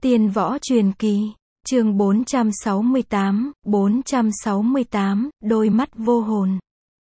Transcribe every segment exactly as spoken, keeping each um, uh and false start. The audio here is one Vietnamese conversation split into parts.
Tiên võ truyền kỳ, chương bốn trăm sáu mươi tám, bốn trăm sáu mươi tám, đôi mắt vô hồn.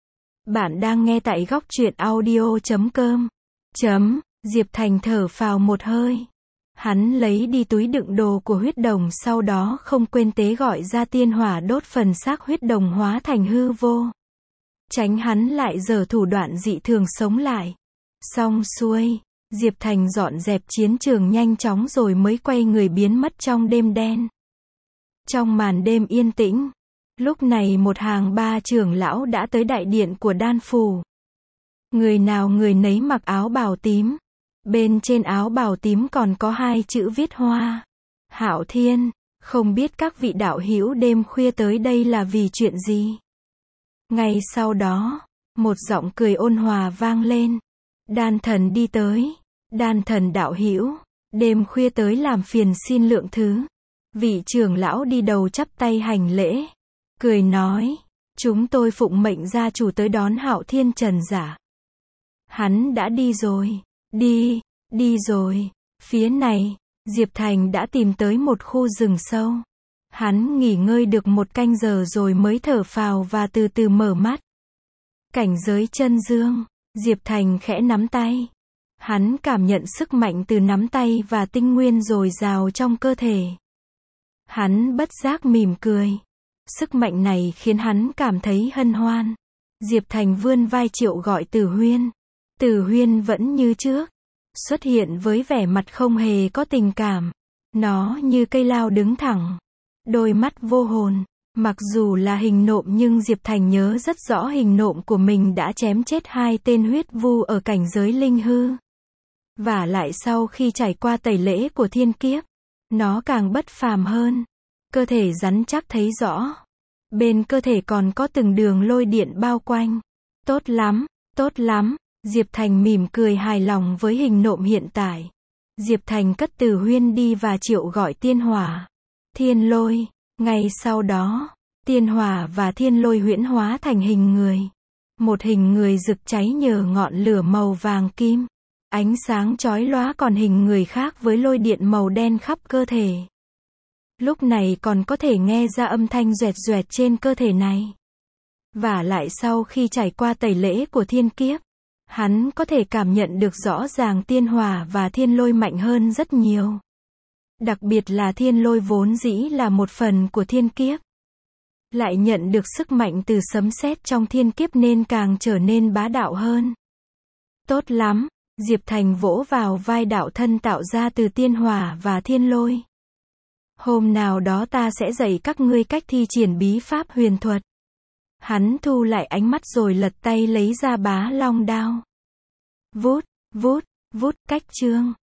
Bạn đang nghe tại góc truyện audio chấm com. Chấm, Diệp Thành thở phào một hơi. Hắn lấy đi túi đựng đồ của huyết đồng, sau đó không quên tế gọi ra tiên hỏa đốt phần xác huyết đồng hóa thành hư vô. Tránh hắn lại giở thủ đoạn dị thường sống lại. Xong xuôi, Diệp Thành dọn dẹp chiến trường nhanh chóng rồi mới quay người biến mất trong đêm đen. Trong màn đêm yên tĩnh, lúc này một hàng ba trưởng lão đã tới đại điện của Đan Phủ. Người nào người nấy mặc áo bào tím. Bên trên áo bào tím còn có hai chữ viết hoa: Hạo Thiên. Không biết các vị đạo hữu đêm khuya tới đây là vì chuyện gì? Ngay sau đó, một giọng cười ôn hòa vang lên. Đan thần đi tới. Đan thần đạo hữu, đêm khuya tới làm phiền xin lượng thứ. Vị trưởng lão đi đầu chắp tay hành lễ, cười nói: chúng tôi phụng mệnh gia chủ tới đón Hạo Thiên trần giả. Hắn đã đi rồi. Đi, đi rồi. Phía này, Diệp Thành đã tìm tới một khu rừng sâu. Hắn nghỉ ngơi được một canh giờ rồi mới thở phào và từ từ mở mắt. Cảnh giới chân dương, Diệp Thành khẽ nắm tay. Hắn cảm nhận sức mạnh từ nắm tay và tinh nguyên dồi dào trong cơ thể. Hắn bất giác mỉm cười. Sức mạnh này khiến hắn cảm thấy hân hoan. Diệp Thành vươn vai triệu gọi Tử Huyên. Tử Huyên vẫn như trước, xuất hiện với vẻ mặt không hề có tình cảm. Nó như cây lao đứng thẳng, đôi mắt vô hồn. Mặc dù là hình nộm nhưng Diệp Thành nhớ rất rõ hình nộm của mình đã chém chết hai tên huyết vu ở cảnh giới linh hư. Và lại sau khi trải qua tẩy lễ của thiên kiếp, nó càng bất phàm hơn. Cơ thể rắn chắc thấy rõ. Bên cơ thể còn có từng đường lôi điện bao quanh. Tốt lắm, tốt lắm. Diệp Thành mỉm cười hài lòng với hình nộm hiện tại. Diệp Thành cất Tử Huyên đi và triệu gọi tiên hỏa, thiên lôi. Ngay sau đó, tiên hỏa và thiên lôi huyễn hóa thành hình người. Một hình người rực cháy nhờ ngọn lửa màu vàng kim. Ánh sáng chói lóa, còn hình người khác với lôi điện màu đen khắp cơ thể. Lúc này còn có thể nghe ra âm thanh doẹt doẹt trên cơ thể này. Và lại sau khi trải qua tẩy lễ của thiên kiếp, hắn có thể cảm nhận được rõ ràng tiên hỏa và thiên lôi mạnh hơn rất nhiều. Đặc biệt là thiên lôi vốn dĩ là một phần của thiên kiếp, lại nhận được sức mạnh từ sấm sét trong thiên kiếp nên càng trở nên bá đạo hơn. Tốt lắm, Diệp Thành vỗ vào vai đạo thân tạo ra từ tiên hỏa và thiên lôi. Hôm nào đó ta sẽ dạy các ngươi cách thi triển bí pháp huyền thuật. Hắn thu lại ánh mắt rồi lật tay lấy ra bá long đao. Vút, vút, vút, cách chương.